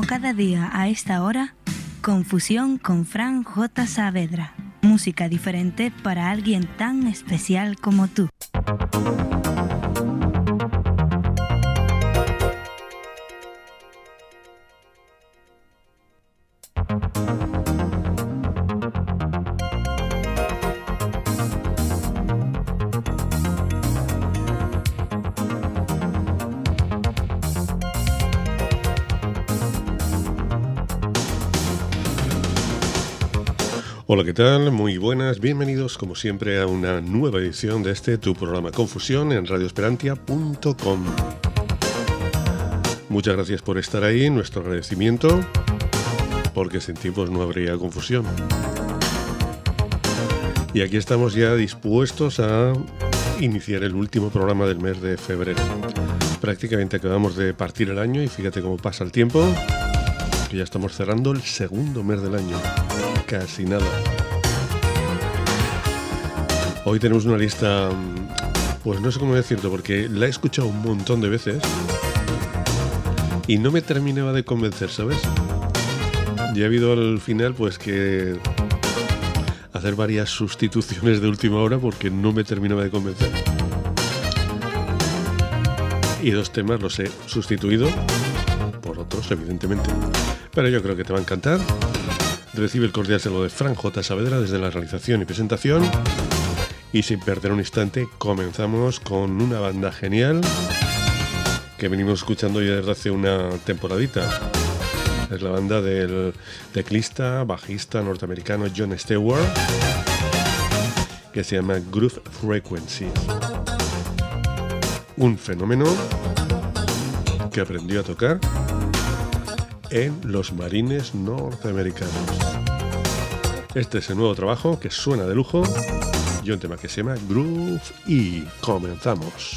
cada día a esta hora, Confusión con Fran J. Saavedra. Música diferente para alguien tan especial como tú. Hola, ¿qué tal? Muy buenas, bienvenidos como siempre a una nueva edición de tu programa Confusión en radioesperantia.com. Muchas gracias por estar ahí, nuestro agradecimiento, porque sin tiempos no habría confusión. Y aquí estamos ya dispuestos a iniciar el último programa del mes de febrero. Prácticamente acabamos de partir el año y fíjate cómo pasa el tiempo, que ya estamos cerrando el segundo mes del año. Casi nada. Hoy tenemos una lista, pues no sé cómo decirte, porque la he escuchado un montón de veces y no me terminaba de convencer, ¿sabes? Ya ha habido al final pues que hacer varias sustituciones de última hora porque no me terminaba de convencer. Y 2 temas los he sustituido por otros, evidentemente. Pero yo creo que te va a encantar. Recibe el cordial saludo de Fran J. Saavedra desde la realización y presentación. Y sin perder un instante, comenzamos con una banda genial que venimos escuchando ya desde hace una temporadita. Es la banda del teclista, bajista norteamericano Jon Stewart, que se llama Groove Frequency. Un fenómeno que aprendió a tocar en los Marines norteamericanos. Este es el nuevo trabajo que suena de lujo y un tema que se llama Groove y comenzamos.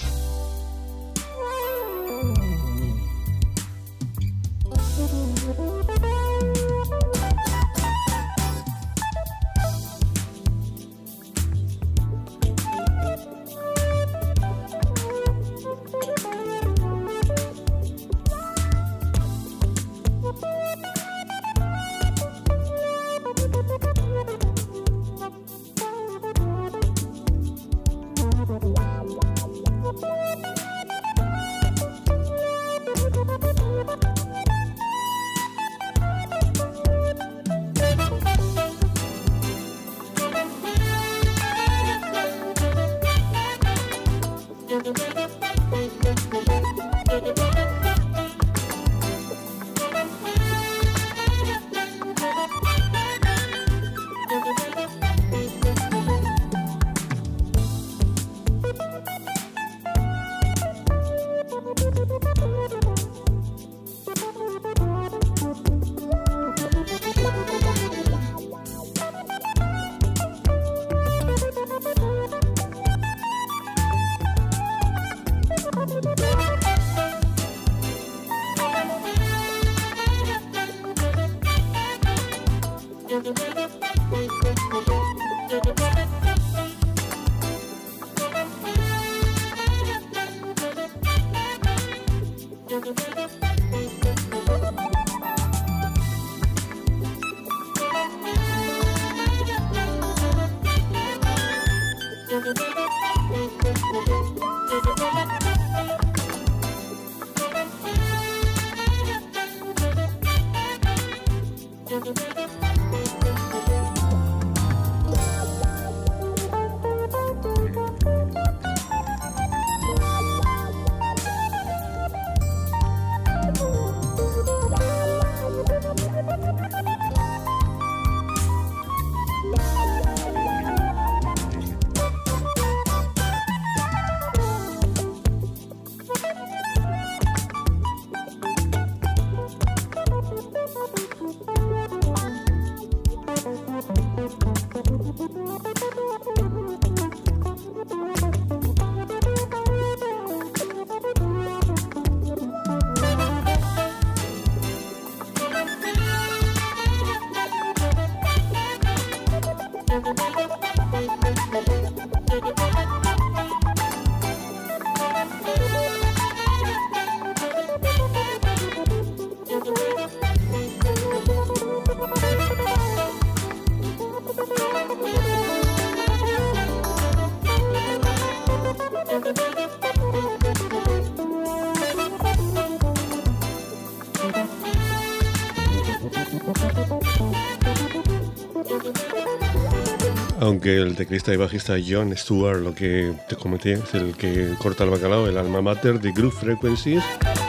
Aunque el teclista y bajista Jon Stewart, lo que te comenté, es el que corta el bacalao, el alma mater de Groove Frequencies.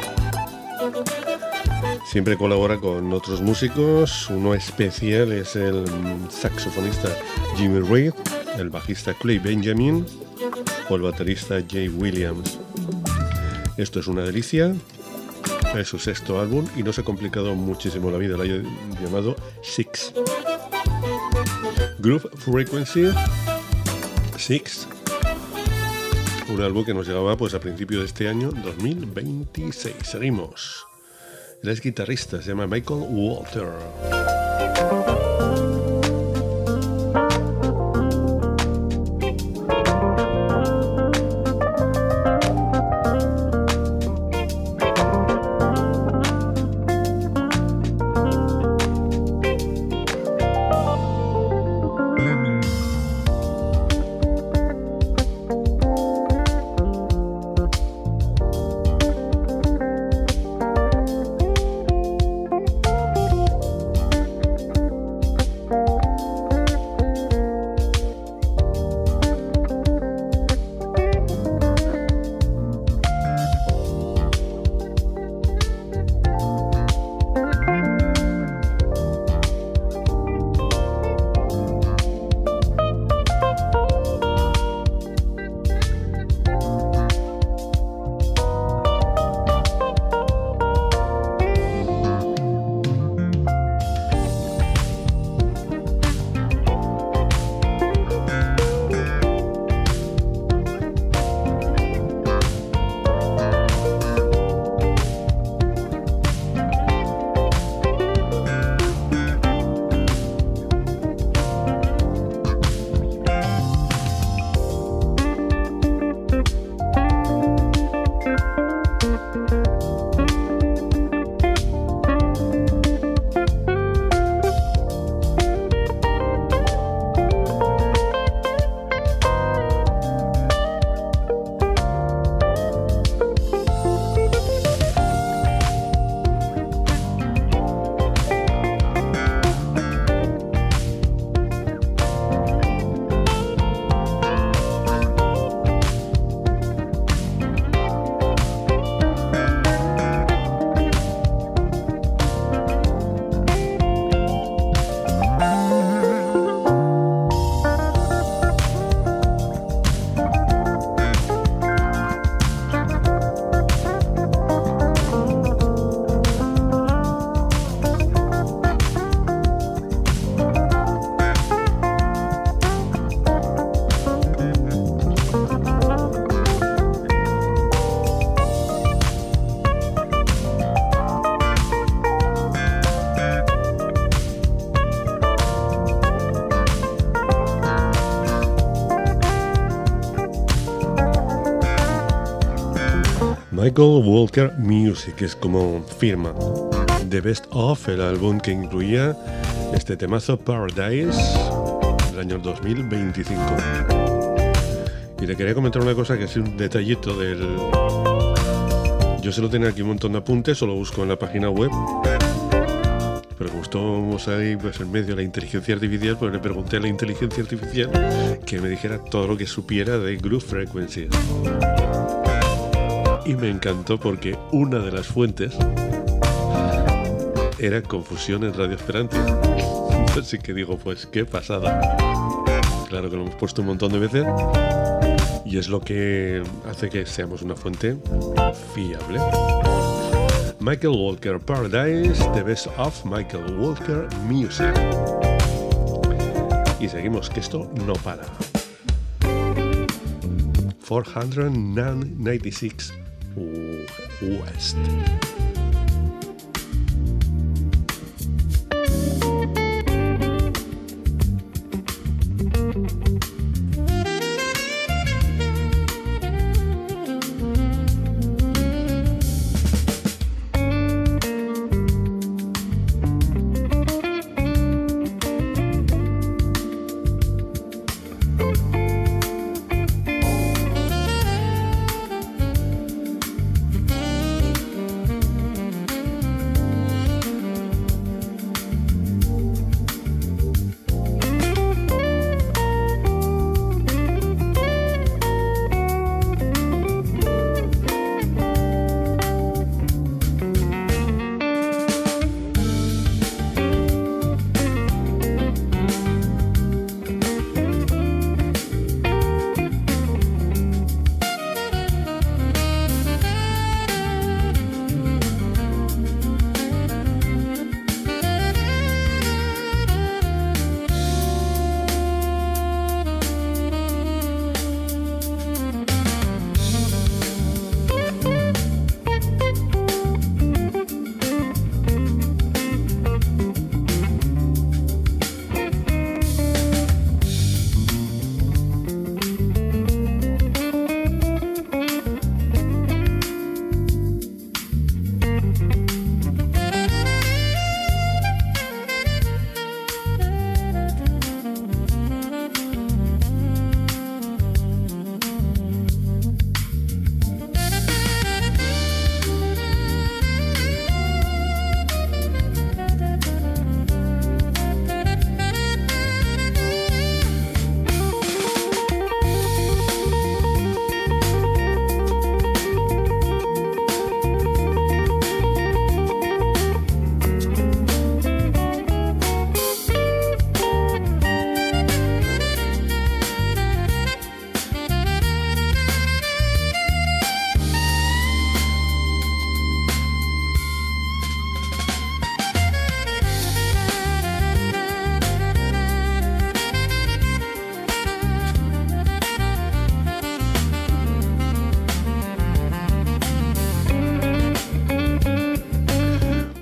Siempre colabora con otros músicos. Uno especial es el saxofonista Jimmy Reed, el bajista Clay Benjamin o el baterista Jay Williams. Esto es una delicia. Es su sexto álbum y no se ha complicado muchísimo la vida. Lo ha llamado Six. Groove Frequency 6. Un álbum que nos llegaba pues a principios de este año 2026. Seguimos. Él es guitarrista, se llama Michael Walter. Michael Walker Music es como firma. The Best Of, el álbum que incluía este temazo Paradise del año 2025. Y le quería comentar una cosa que es un detallito del... Yo solo tenía aquí un montón de apuntes, solo busco en la página web. Pero como estamos ahí pues, en medio de la inteligencia artificial, pues le pregunté a la inteligencia artificial que me dijera todo lo que supiera de Groove Frequencies. Y me encantó porque una de las fuentes era Confusión en Radio Esperanto. Así que digo, pues qué pasada. Claro que lo hemos puesto un montón de veces y es lo que hace que seamos una fuente fiable. Michael Walker Paradise, The Best of Michael Walker Music. Y seguimos, que esto no para. 496 West.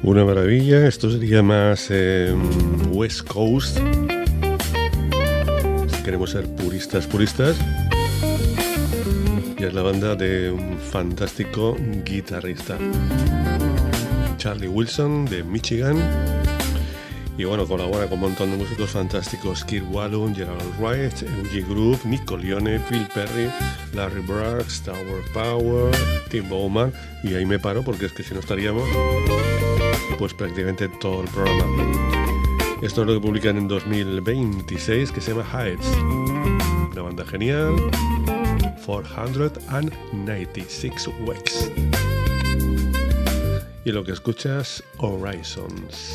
Una maravilla, esto sería más West Coast. Si queremos ser puristas. Y es la banda de un fantástico guitarrista, Charlie Wilson, de Michigan. Y bueno, colabora con un montón de músicos fantásticos: Kirk Whalum, Gerald Wright, Eugene Groove, Nick Colione, Phil Perry, Larry Brooks, Tower Power, Tim Bowman. Y ahí me paro porque es que si no estaríamos pues prácticamente todo el programa. Esto es lo que publican en 2026, que se llama Heights. Una banda genial. 496 Weeks. Y lo que escuchas, Horizons.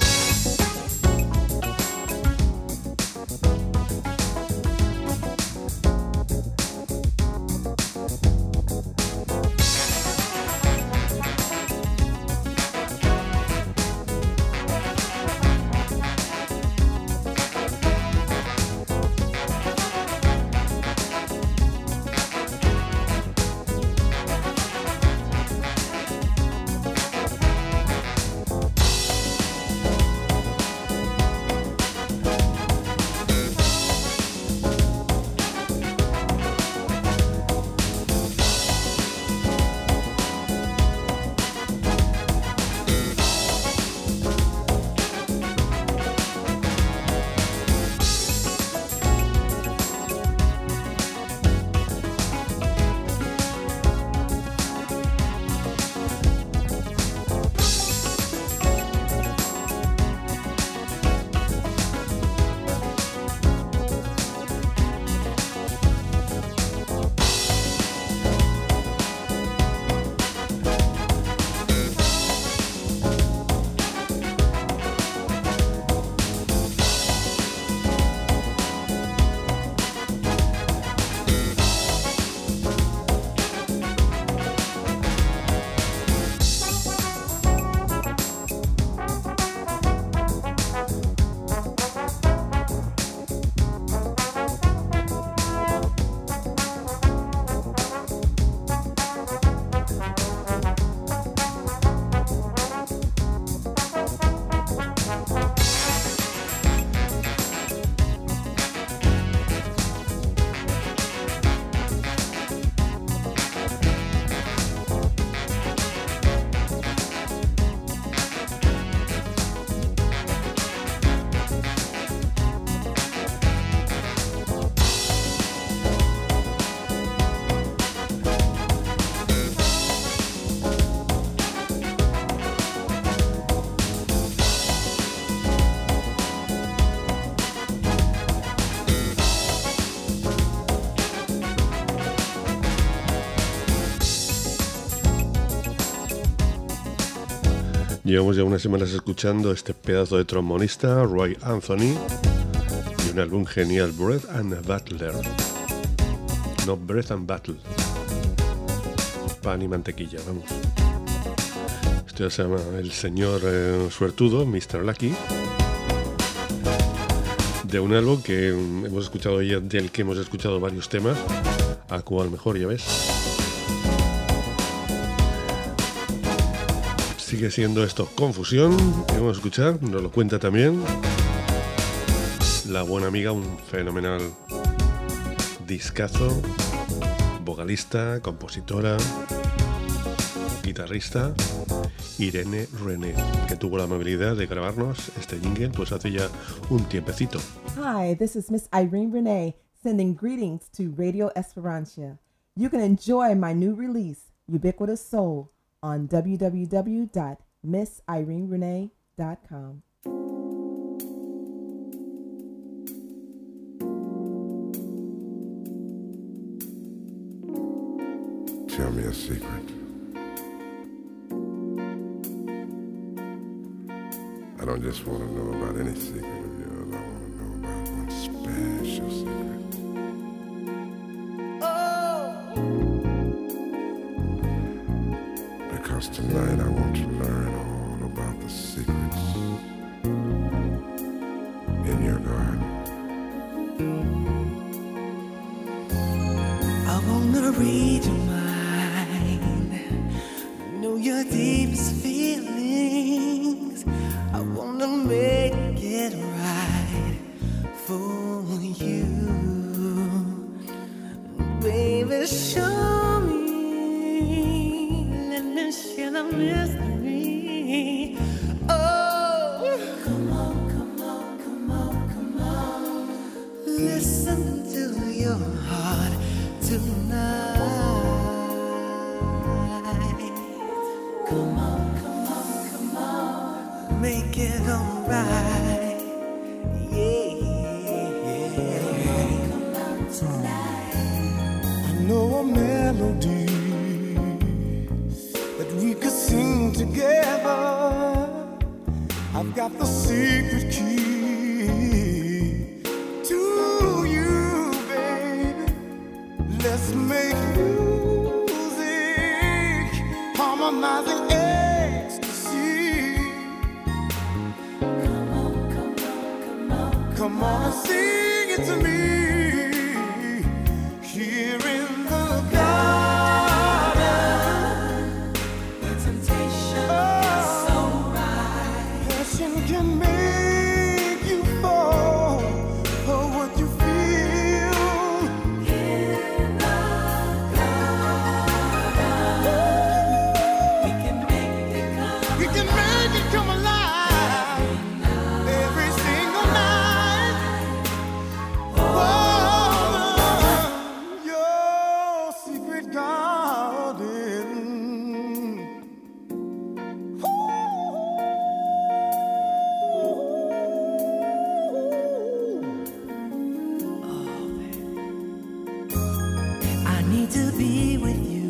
Llevamos ya unas semanas escuchando este pedazo de trombonista, Roy Anthony, y un álbum genial, Breath and Butler. No, Breath and Battle. Pan y mantequilla, vamos. Esto ya se llama El Señor Suertudo, Mr. Lucky. De un álbum que hemos escuchado ya, del que hemos escuchado varios temas, a cual mejor, ya ves. Sigue siendo esto Confusión, que vamos a escuchar, nos lo cuenta también la buena amiga, un fenomenal discazo, vocalista, compositora, guitarrista, Irene René, que tuvo la amabilidad de grabarnos este jingle pues hace ya un tiempecito. Hi, this is Miss Irene René, sending greetings to Radio Esperantia. You can enjoy my new release, Ubiquitous Soul, on www.missirenerenee.com. Tell me a secret. I don't just want to know about any secret of yours. I want to know about one special secret. Because tonight I want to learn all about the secrets in your garden. I wanna read your mind, know your deepest feelings. Baby, show me, let me share the mystery. Oh, come on, come on, come on, come on. Listen to your heart tonight. Come on, come on, come on. Make it alright. Yeah. Come on tonight. I know a melody that we could sing together. I've got the secret key to you, baby. Let's make music, harmonizing ecstasy. Come on, come on, come on. Come on and sing it to me. Here in the garden, the temptation is so right. Passion can make you fall for what you feel. In the garden, we can make it come alive. Every single night. Oh, your secret garden. I need to be with you.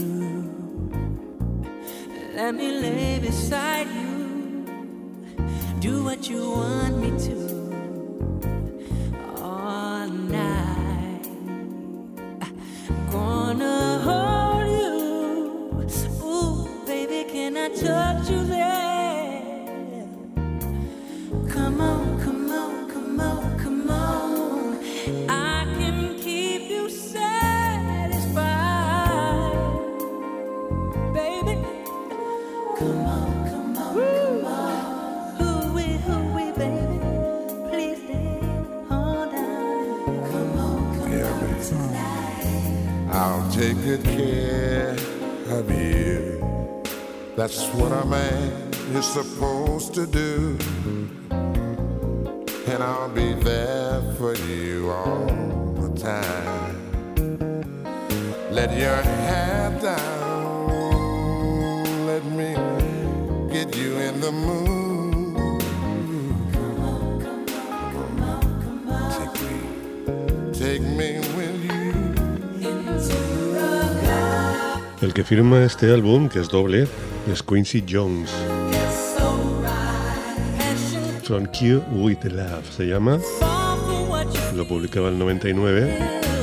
Let me lay beside you. Do what you want me to all night. I'm gonna hold you. Ooh, baby, can I touch you there? Come on, come on, come on, come on. I can keep you satisfied, baby. Come on, come on, come on. Hooey, baby. Please stay, hold on. Come on, come Yeah, on baby. tonight. I'll take good care of you. That's what a man is supposed to do. And I'll be there for you all the time. Let your hair down. Let me get you in the mood. Come on, come on, come on. Take me with you. Into the garden. El que firma este álbum, que es doble, es Quincy Jones. From Q with Love se llama. Lo publicaba en el 99.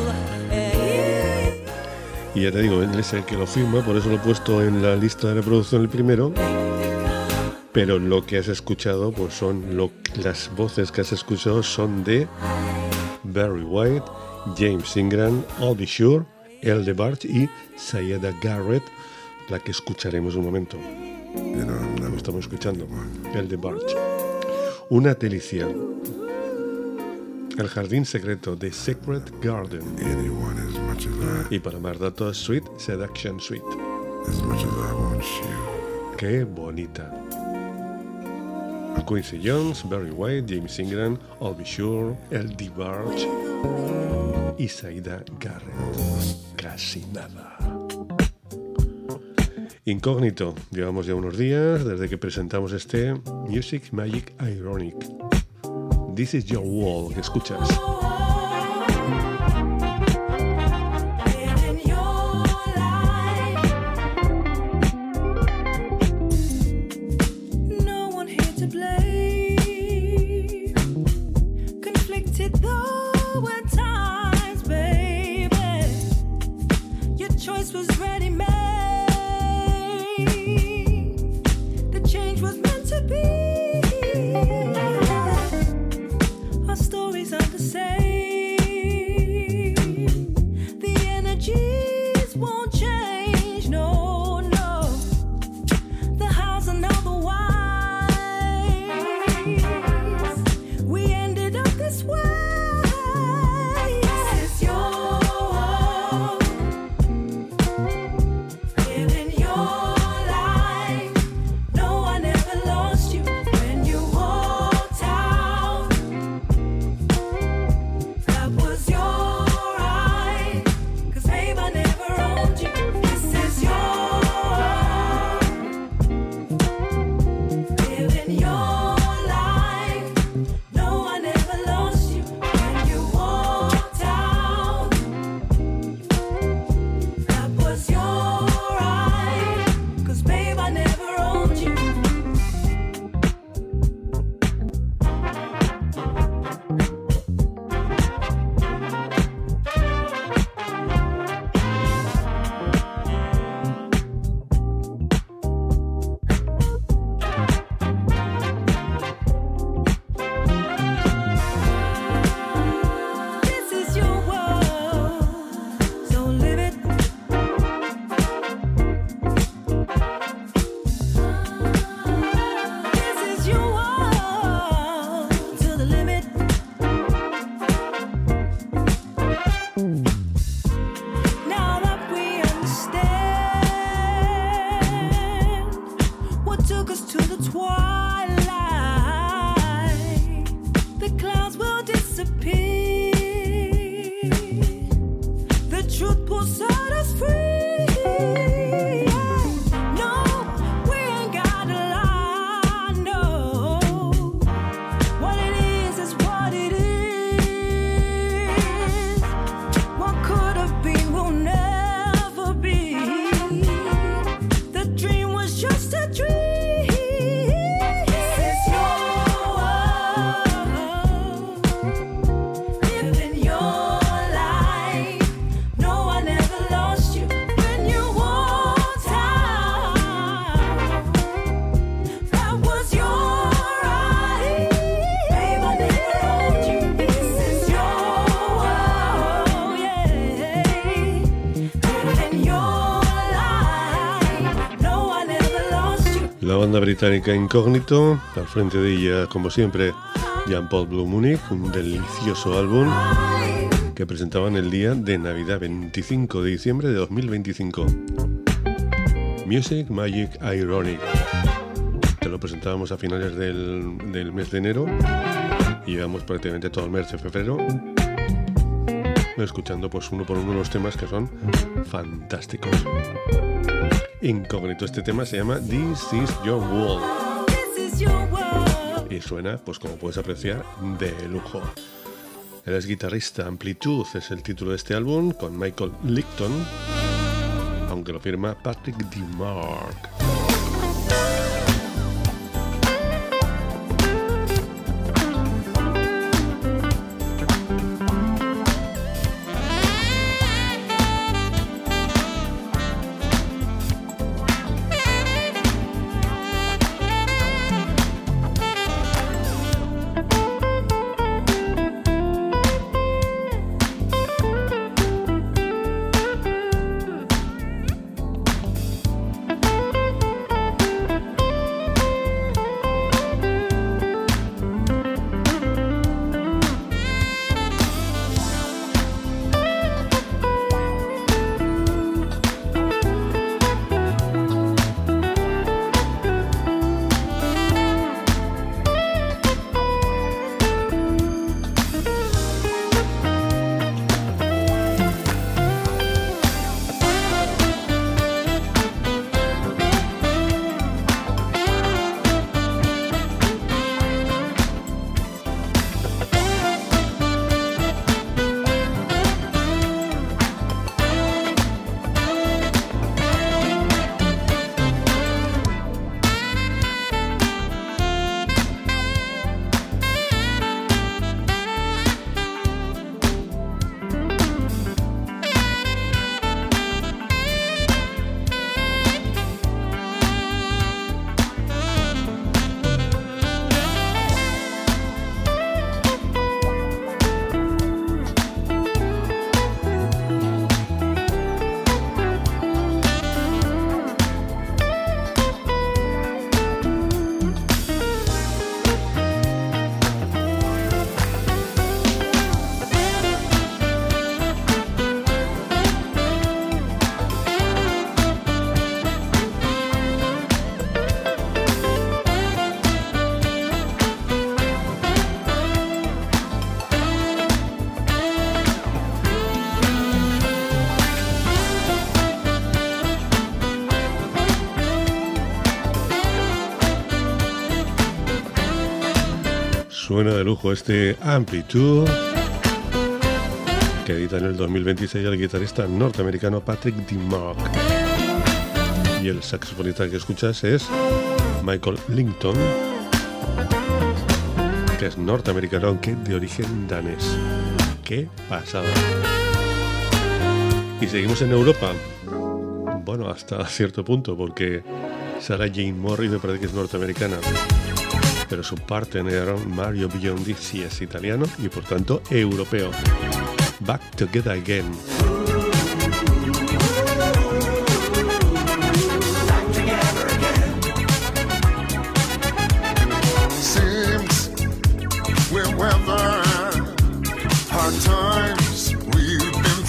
Y ya te digo, él es el que lo firma, por eso lo he puesto en la lista de reproducción el primero. Pero lo que has escuchado, pues son las voces que has escuchado son de Barry White, James Ingram, I'll Be Sure, El DeBarge y Sayeda Garrett, la que escucharemos un momento. Lo estamos escuchando, El DeBarge. Una delicia. El jardín secreto de Secret Garden. Anyone as much as Y para más datos, Sweet Seduction Suite. as much as I want you. Qué bonita. Quincy Jones, Barry White, James Ingram, I'll Be Sure, El DeBarge y Sayeda Garrett. Casi nada. Incógnito, llevamos ya unos días desde que presentamos este Music Magic Ironic. This is Your World, que escuchas. No one here to blame. Conflicted though at times, baby. Your choice was ready-made. The change was meant to be. Our stories are the same. Now that we understand what took us to the twilight, the clouds will disappear. The truth will set us free. La banda británica Incógnito, al frente de ella, como siempre, Jean-Paul Blue Munich, un delicioso álbum que presentaban el día de Navidad, 25 de diciembre de 2025. Music, Magic, Ironic. Te lo presentábamos a finales del mes de enero y llevamos prácticamente todo el mes de febrero escuchando pues uno por uno los temas que son fantásticos. Incógnito, este tema se llama This Is Your World y suena, pues como puedes apreciar, de lujo. Él es guitarrista, Amplitude es el título de este álbum, con Michael Lickton, aunque lo firma Patrick DeMark. Suena de lujo este Amplitude, que edita en el 2026 el guitarrista norteamericano Patrick DeMark. Y el saxofonista que escuchas es Michael Lickton, que es norteamericano aunque de origen danés. ¡Qué pasada! Y seguimos en Europa. Bueno, hasta cierto punto, porque Sarah Jane Morris me parece que es norteamericana, pero su partner Mario Biondi sí es italiano y por tanto europeo. Back Together Again. Seems we're weathering hard times. We've been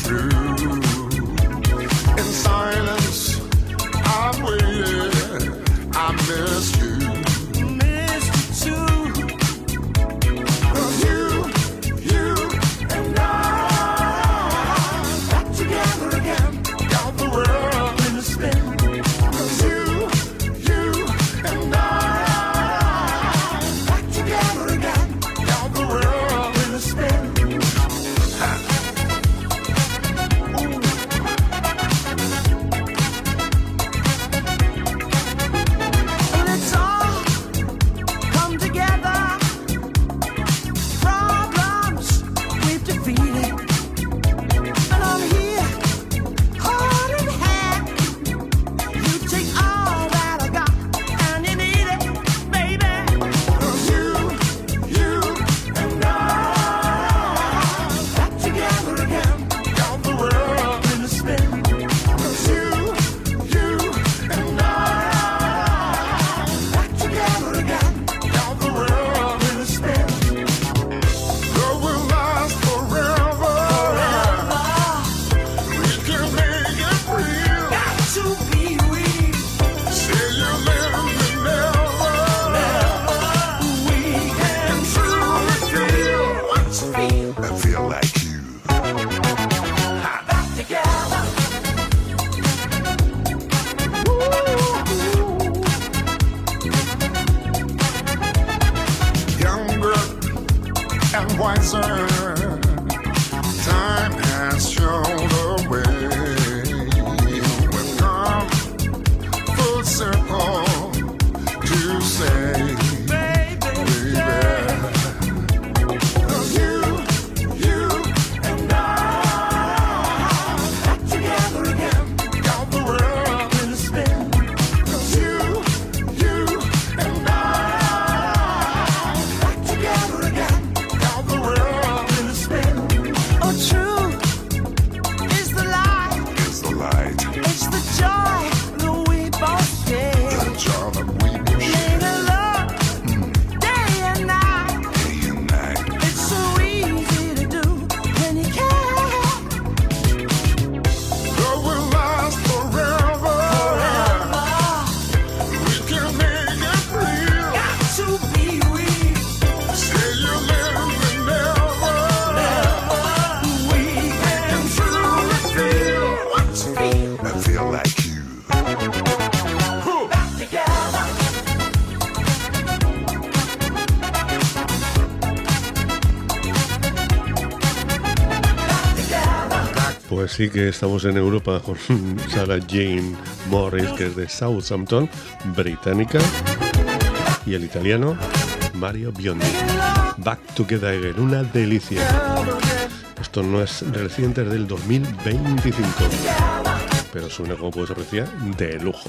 Pues sí que estamos en Europa con Sarah Jane Morris, que es de Southampton, británica, y el italiano Mario Biondi. Back Together Again, una delicia. Esto no es reciente, es del 2025, pero suena, como puedes apreciar, de lujo.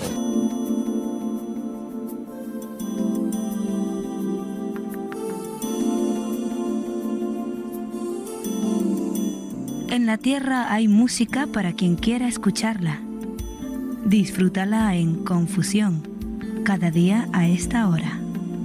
En la tierra hay música para quien quiera escucharla. Disfrútala en Confusión, cada día a esta hora.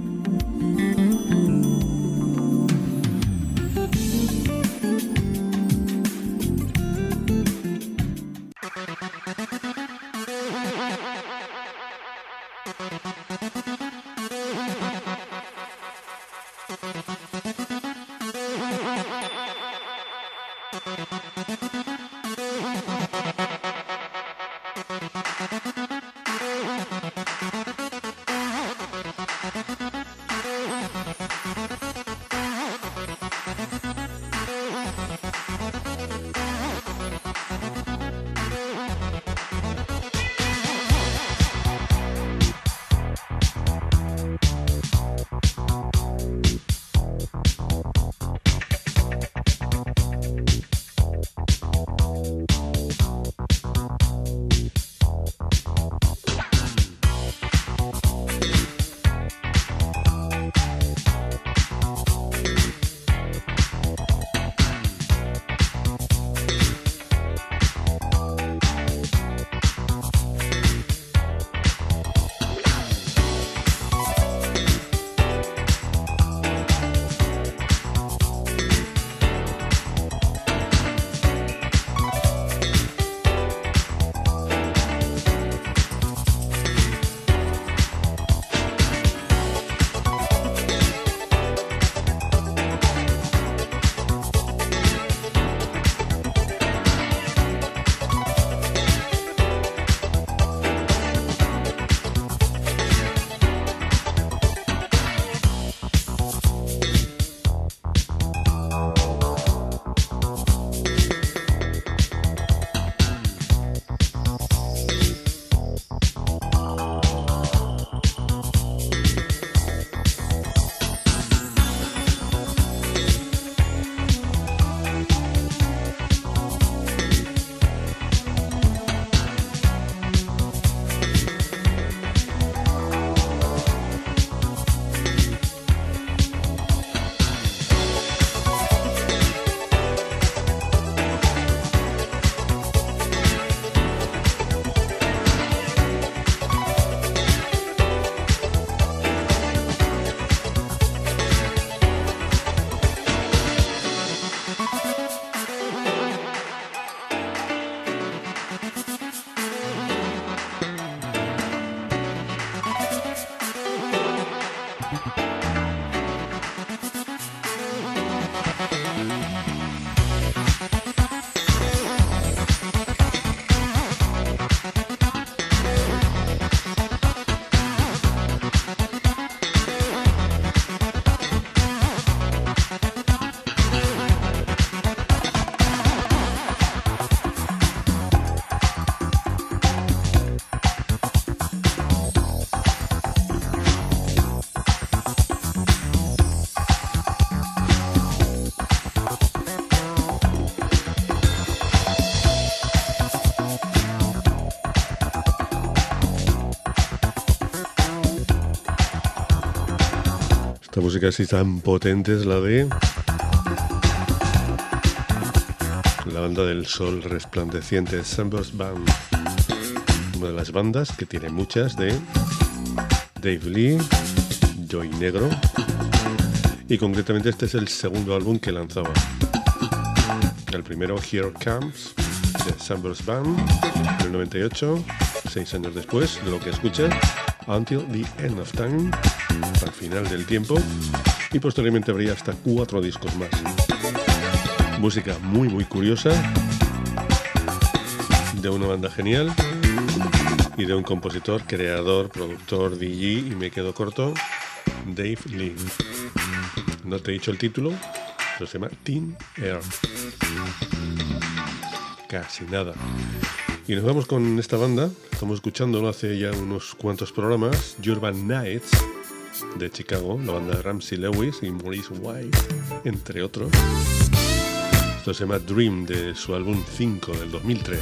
Esta música así tan potente es la de la banda del sol resplandeciente, Sunburst Band. una de las bandas que tiene muchas de Dave Lee, Joey Negro, y concretamente este es el segundo álbum que lanzaba. El primero, Here Comes, de Sunburst Band, en el 98, 6 años después de lo que escuchas, Until the End of Time, al final del tiempo, y posteriormente habría hasta 4 discos más. Música muy muy curiosa, de una banda genial y de un compositor, creador, productor, DJ, y me quedo corto, Dave Lee. No te he dicho el título, pero se llama Thin Air. Casi nada. Y nos vamos con esta banda, estamos escuchándolo hace ya unos cuantos programas, Urban Nights, de Chicago, la banda de Ramsey Lewis y Maurice White, entre otros. Esto se llama Dream, de su álbum 5 del 2003.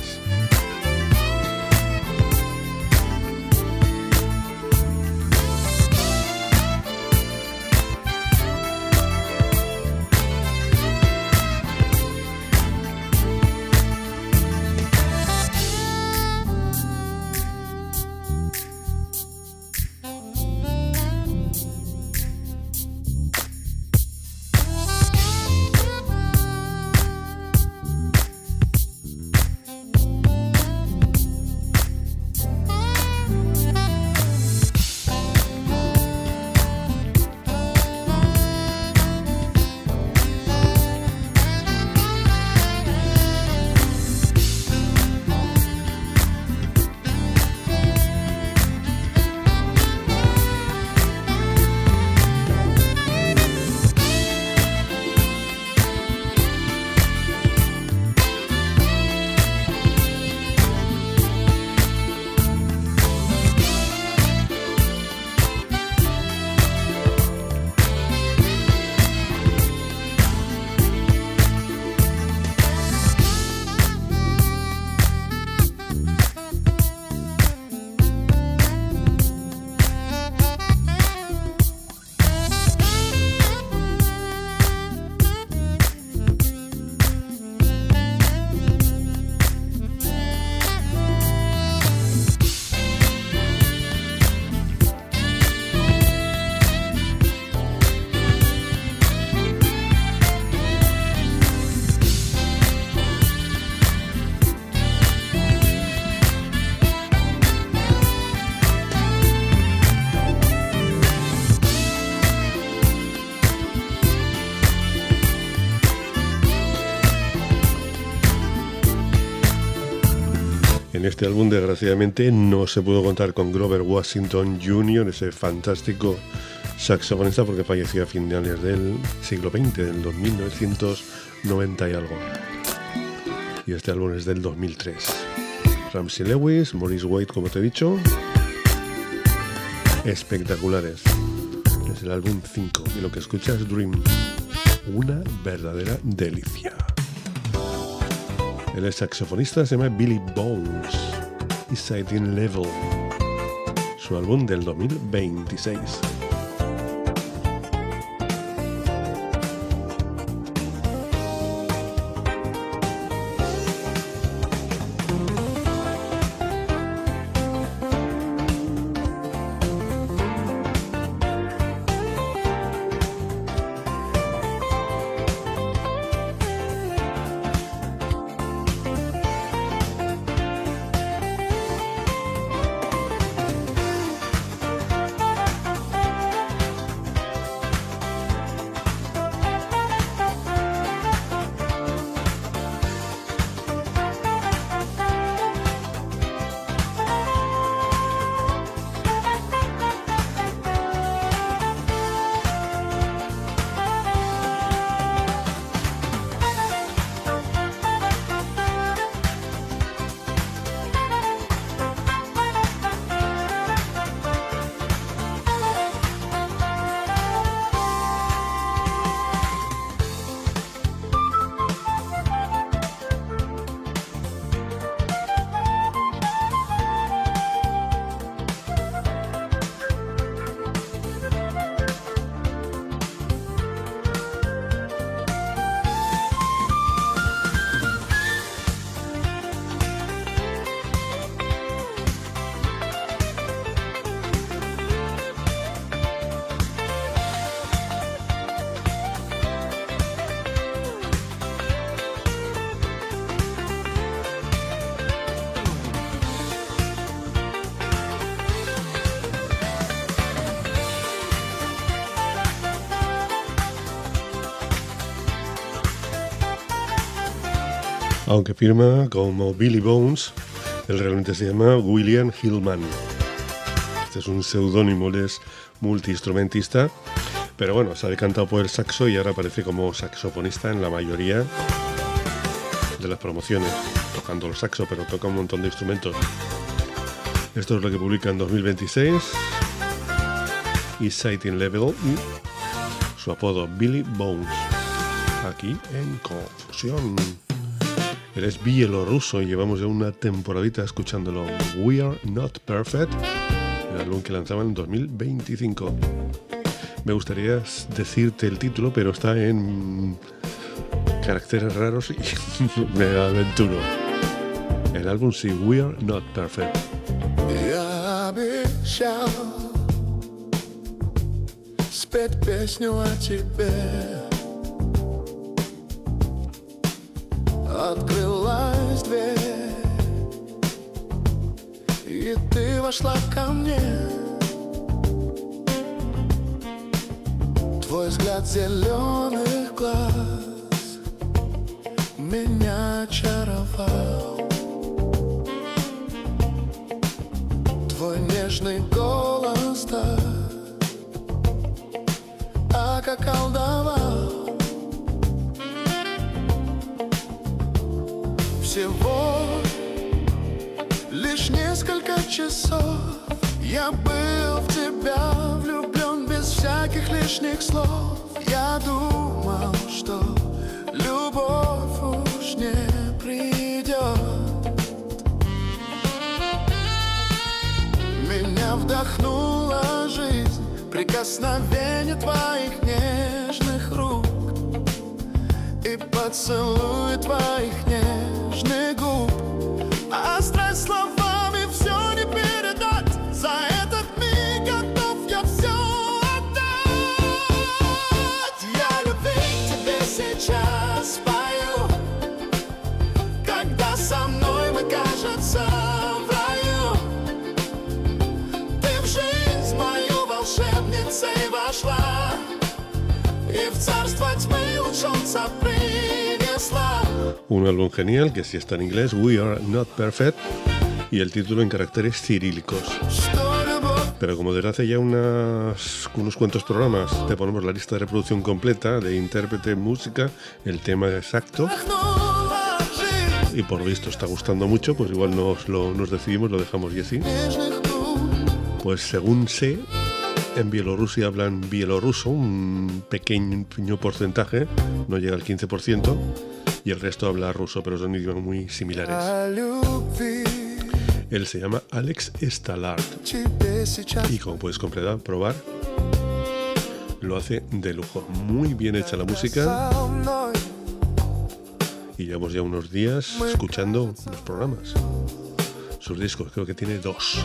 En este álbum, desgraciadamente, no se pudo contar con Grover Washington Jr., ese fantástico saxofonista, porque falleció a finales del siglo XX, del 1990 y algo. Y este álbum es del 2003. Ramsey Lewis, Maurice White, como te he dicho, espectaculares. Es el álbum 5 y lo que escuchas es Dream, una verdadera delicia. El saxofonista se llama Billy Bones y Sighting Level, su álbum del 2026. Aunque firma como Billy Bones, él realmente se llama William Hillman. Este es un seudónimo, él es multiinstrumentista, pero bueno, se ha decantado por el saxo y ahora aparece como saxofonista en la mayoría de las promociones, tocando el saxo, pero toca un montón de instrumentos. Esto es lo que publica en 2026, East Side Level, y su apodo Billy Bones, aquí en Confusión. Él es bielorruso y llevamos ya una temporadita escuchándolo. We Are Not Perfect, el álbum que lanzaban en 2025. Me gustaría decirte el título, pero está en caracteres raros y me aventuro. El álbum sí, We Are Not Perfect. Я обещал спеть песню о тебе. Открылась дверь, и ты вошла ко мне. Твой взгляд зеленых глаз меня очаровал. Твой нежный голос так околдовал. Всего лишь несколько часов я был в тебя влюблен без всяких лишних слов. Я думал, что любовь уж не придет. Меня вдохнула жизнь, прикосновение твоих нежных рук и поцелуй твоих нежных губ. А страсть словами все не передать. За этот миг готов я все отдать. Я любви тебе сейчас пою, когда со мной мы, кажется, в раю. Ты в жизнь мою волшебницей вошла, и в царство тьмы луч солнца принесла. Un álbum genial que sí está en inglés, We Are Not Perfect, y el título en caracteres cirílicos. Pero como desde hace ya unos cuantos programas te ponemos la lista de reproducción completa de intérprete, música, el tema exacto, y por visto está gustando mucho, pues igual nos decidimos, lo dejamos y así. Pues según sé, en Bielorrusia hablan bielorruso, un pequeño porcentaje, no llega al 15%, y el resto habla ruso, pero son idiomas muy similares. Él se llama Alex Stallard y como puedes probar, lo hace de lujo. Muy bien hecha la música y llevamos ya unos días escuchando los programas. Sus discos, creo que tiene 2.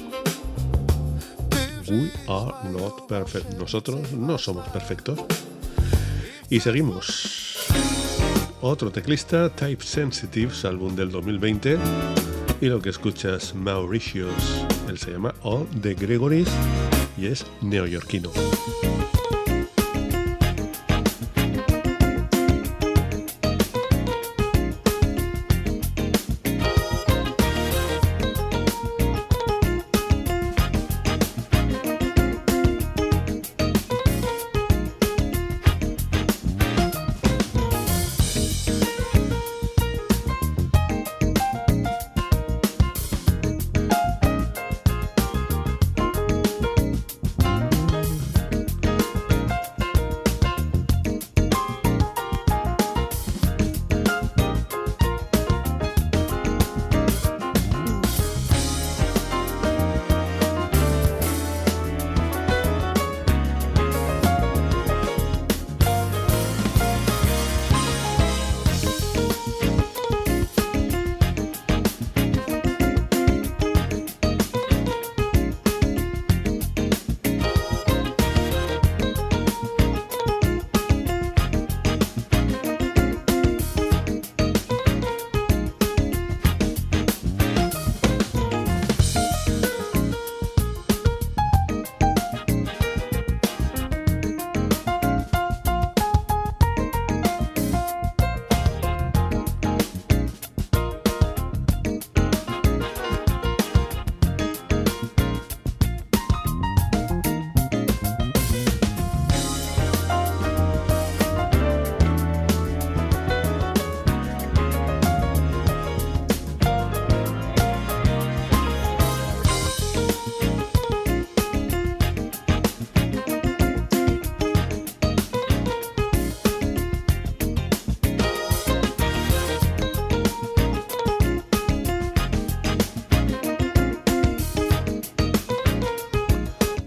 We Are Not Perfect. Nosotros no somos perfectos. Y seguimos. Otro teclista, Type Sensitives, álbum del 2020. Y lo que escuchas, Mauritius. Él se llama All the Gregories y es neoyorquino.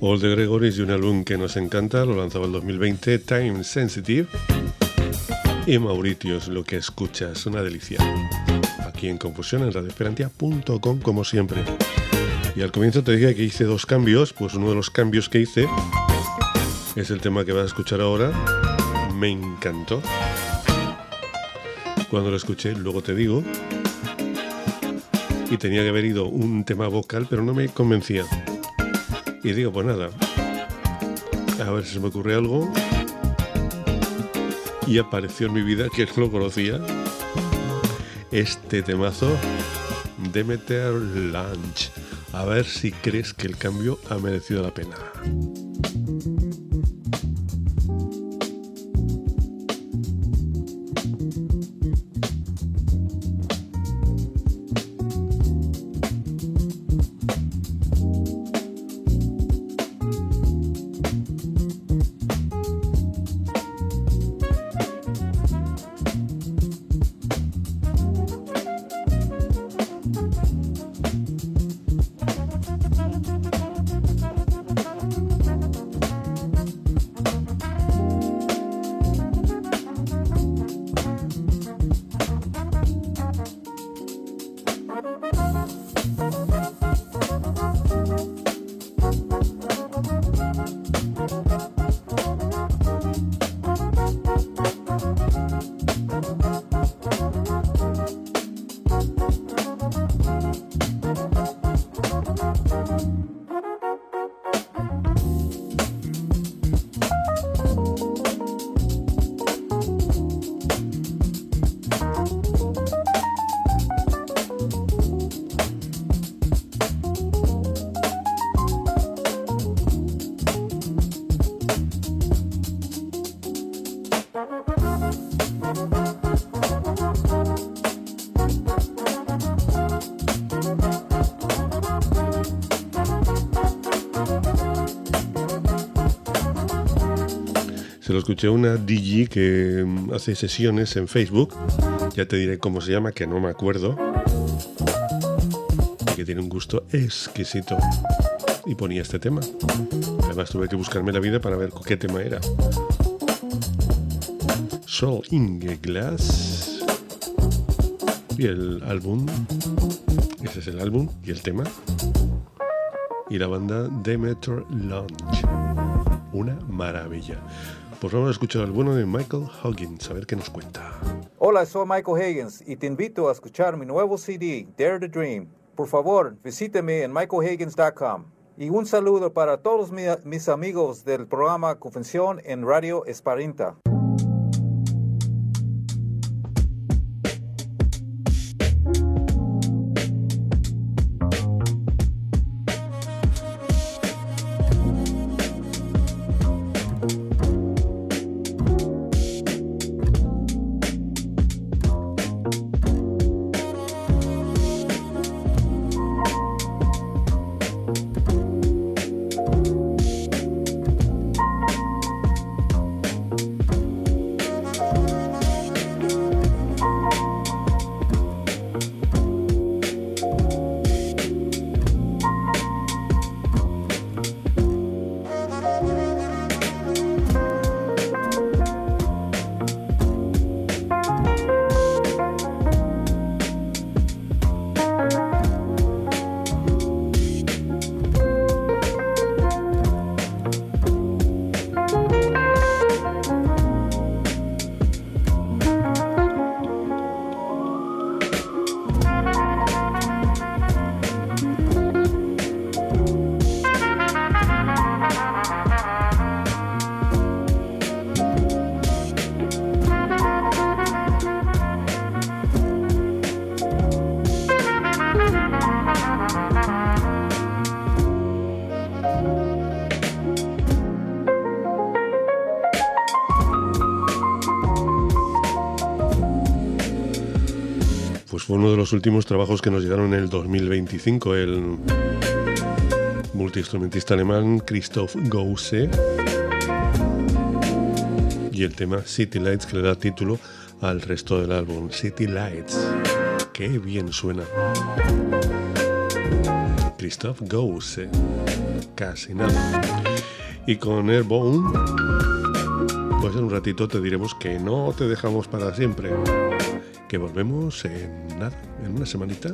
Paul de Gregoris y un álbum que nos encanta, lo lanzaba en 2020, Time Sensitive. Y Mauritius, lo que escuchas, una delicia. Aquí en Confusión, en radioesperantia.com, como siempre. Y al comienzo te dije que hice 2 cambios, pues uno de los cambios que hice es el tema que vas a escuchar ahora. Me encantó. Cuando lo escuché, luego te digo. Y tenía que haber ido un tema vocal, pero no me convencía. Y digo, pues nada, a ver si se me ocurre algo. Y apareció en mi vida, que no lo conocía, este temazo, Demeter Lunch. A ver si crees que el cambio ha merecido la pena. Se lo escuché a una DJ que hace sesiones en Facebook. Ya te diré cómo se llama, que no me acuerdo. Y que tiene un gusto exquisito. Y ponía este tema. Además tuve que buscarme la vida para ver qué tema era. Soul in a Glass. Y el álbum. Ese es el álbum y el tema. Y la banda Demeter Lunch. Una maravilla. Pues vamos a escuchar al bueno de Michael Huggins, a ver qué nos cuenta. Hola, soy Michael Higgins y te invito a escuchar mi nuevo CD, Dare to Dream. Por favor, visíteme en michaelhiggins.com. Y un saludo para todos mis amigos del programa Confusión en Radio Esperantia. Fue uno de los últimos trabajos que nos llegaron en el 2025, el multiinstrumentista alemán Christoph Gause y el tema City Lights, que le da título al resto del álbum. City Lights, qué bien suena. Christoph Gauss, casi nada. Y con Airborne, pues en un ratito te diremos que no te dejamos para siempre, que volvemos en nada, en una semanita.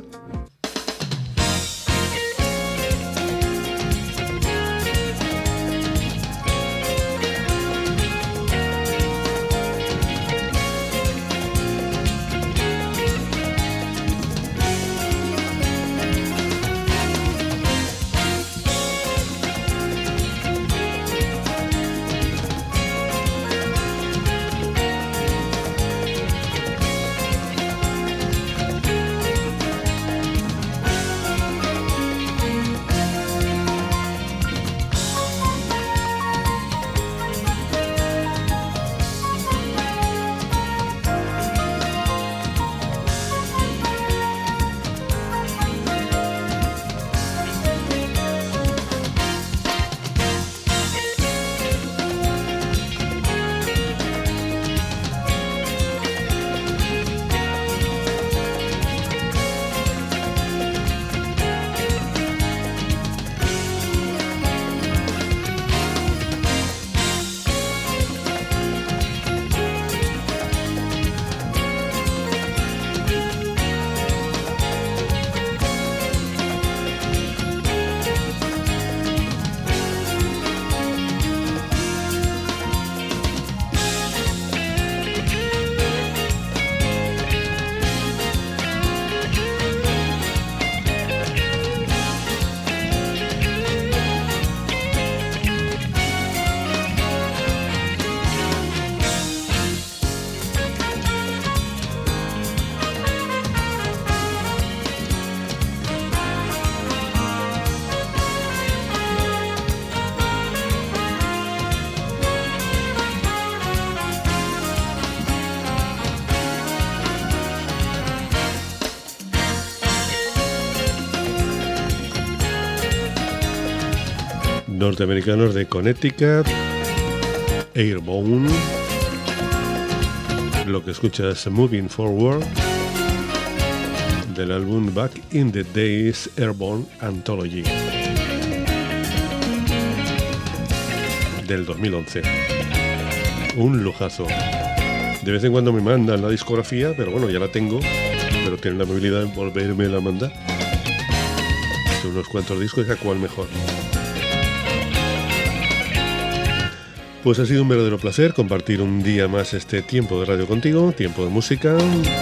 Norteamericanos de Connecticut, Airborne. Lo que escuchas, Moving Forward, del álbum Back in the Days Airborne Anthology del 2011. Un lujazo. De vez en cuando me mandan la discografía, pero bueno, ya la tengo, pero tienen la amabilidad de volverme a mandar. Son unos cuantos discos y a cuál mejor. Pues ha sido un verdadero placer compartir un día más este tiempo de radio contigo, tiempo de música,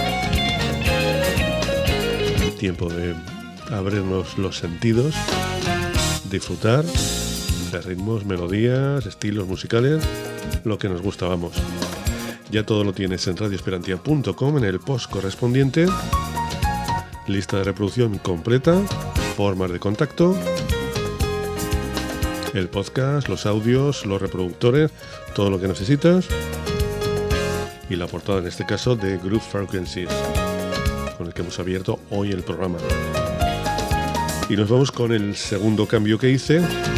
tiempo de abrirnos los sentidos, disfrutar de ritmos, melodías, estilos musicales, lo que nos gusta, vamos. Ya todo lo tienes en radioesperantia.com en el post correspondiente, lista de reproducción completa, formas de contacto, el podcast, los audios, los reproductores, todo lo que necesitas. Y la portada, en este caso, de Groove Frequencies, con el que hemos abierto hoy el programa. Y nos vamos con el segundo cambio que hice,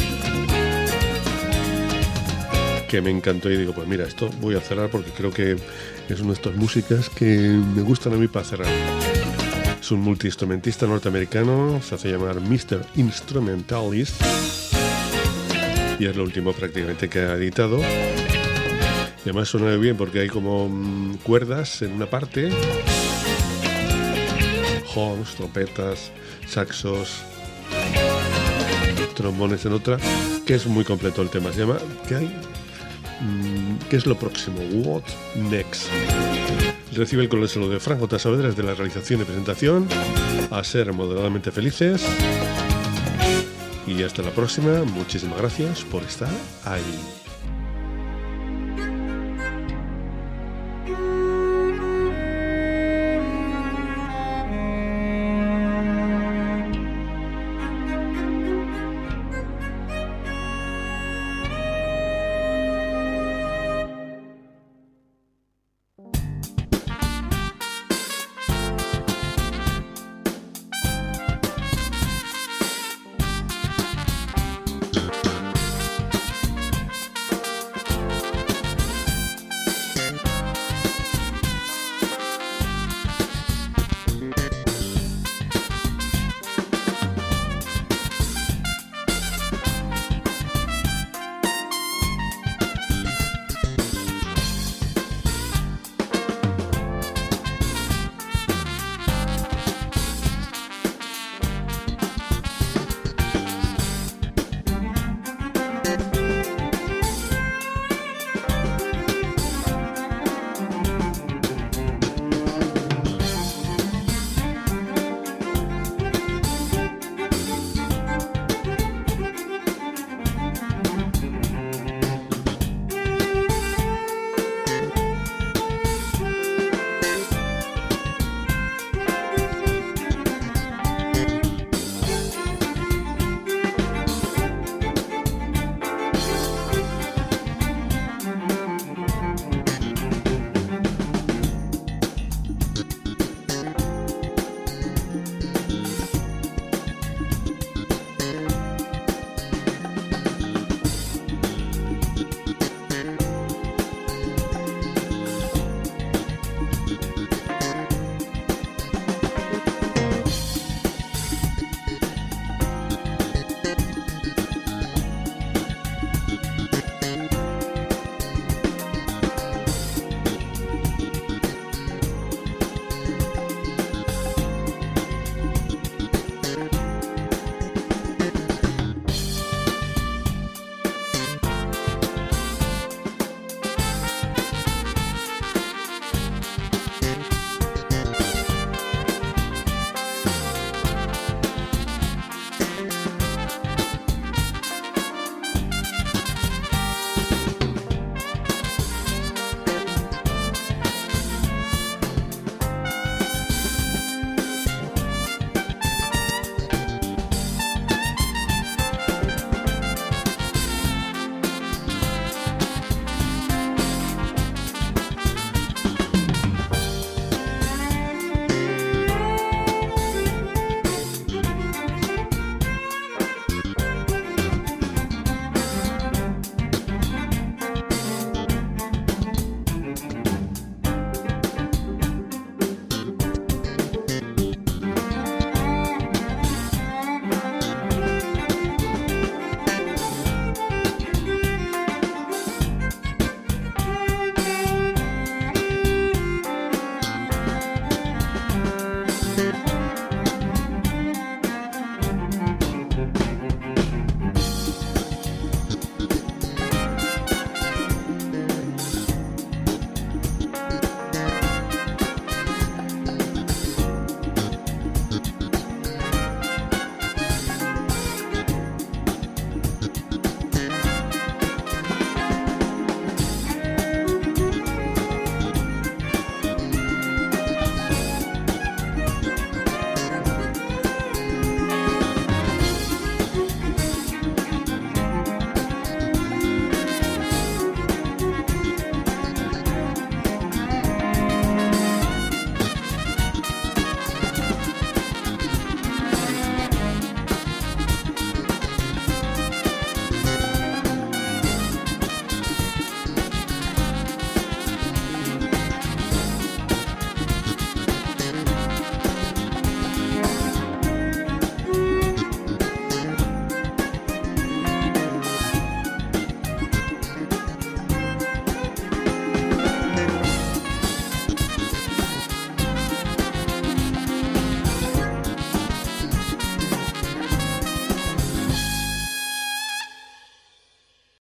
que me encantó y digo, pues mira, esto voy a cerrar porque creo que es una de estas músicas que me gustan a mí para cerrar. Es un multiinstrumentista norteamericano, se hace llamar Mr. Instrumentalist, y es lo último prácticamente que ha editado. Y además suena bien porque hay como cuerdas en una parte, horns, trompetas, saxos, trombones en otra, que es muy completo el tema. Se llama ¿Qué es lo próximo? What next? Recibe el consuelo de Frank J. Saavedra desde la realización y presentación. A ser moderadamente felices. Y hasta la próxima. Muchísimas gracias por estar ahí.